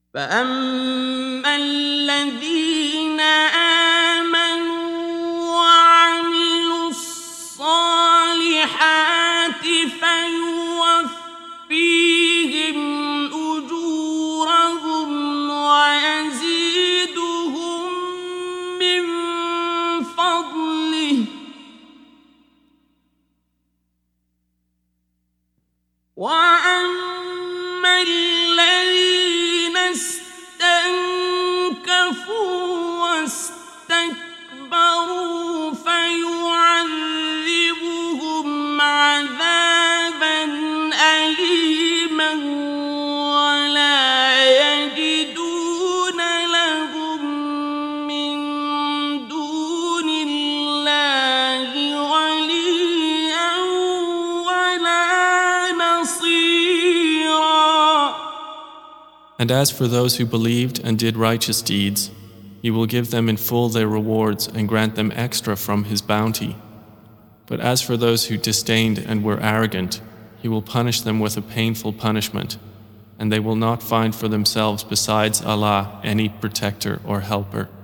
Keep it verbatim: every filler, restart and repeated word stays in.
فأما الذين آمنوا وعملوا الصالحات فيوفيهم أجورهم ويزيدهم من فضله وأما الذين استنكفوا واستكبروا فيعذبهم عذابا أليما ولا يجدون لهم من دون الله وليا ولا نصيرا. And as for those who believed and did righteous deeds, He will give them in full their rewards and grant them extra from His bounty. But as for those who disdained and were arrogant, He will punish them with a painful punishment, and they will not find for themselves besides Allah any protector or helper.